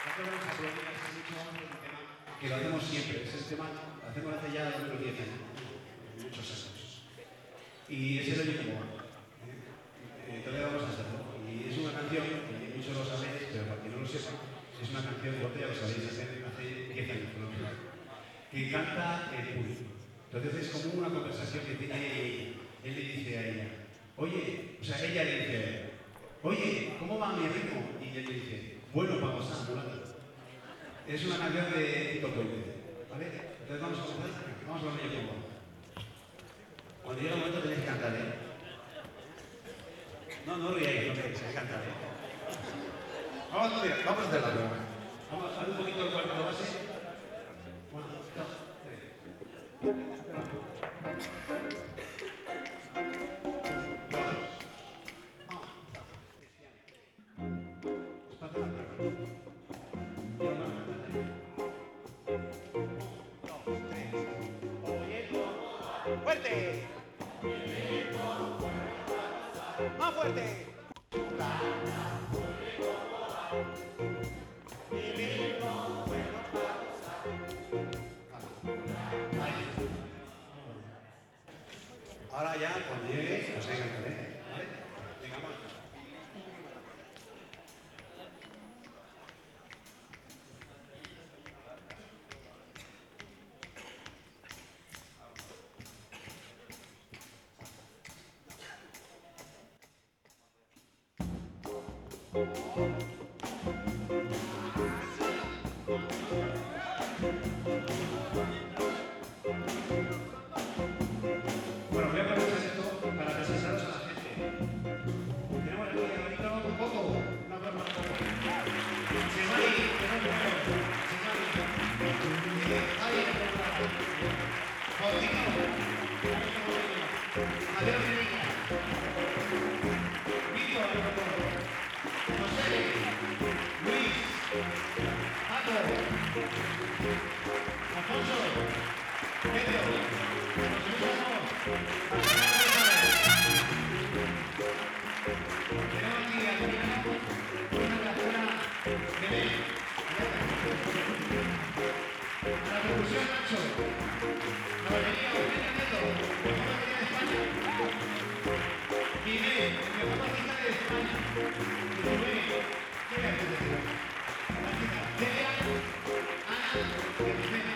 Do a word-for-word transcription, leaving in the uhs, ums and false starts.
vamos a aplaudir a ese mucho un tema que lo hacemos siempre. Ese tema lo hacemos hace ya unos diez años, muchos años. Y ese es el mismo va. Eh, todavía vamos a hacerlo. Y es una canción, que muchos lo sabéis, pero para quien no lo sepa, es una canción que ya lo sabéis, hace, hace diez años, ¿no? Que canta el público. Entonces es como una conversación que tiene ella. Él le dice a ella, oye, o sea, ella le dice a él, oye, ¿cómo va mi ritmo? Y él le dice, bueno, para gozar, mulata. Es una canción de Tito Puente, ¿vale? Entonces vamos a comenzar, vamos a ver yo cómo. Cuando llega el momento tenéis que cantar, ¿eh? No, no ríais, no ríais, hay que cantar, ¿eh? Vamos, mira, vamos a hacerlo. Vamos a hacer un poquito el cuarto base. Uno, dos, tres. ¡Fuerte! ¡Más fuerte! Ahora ya, cuando llegue, os hay que cantar, ¿eh? ¿Vale? Venga, vamos. Bueno, voy a aprovechar esto para presentaros a la gente. Tenemos aquí ahorita un poco, una broma un poco. Semari, tenemos un poco. Semari. Javi, Paulino. Javier Medina. Víctor. José. Luis. Paco. Alfonso. Pedro. José Luis Ramos. Tenemos aquí al piano una persona que ve. A la percusión Nacho. La batería Eugenia Nieto, la mejor batería de España. Guiné, el mejor bajista de España. Y Rubén, ¿qué le haces de eso? La chica, Celia, Ana y Rubén.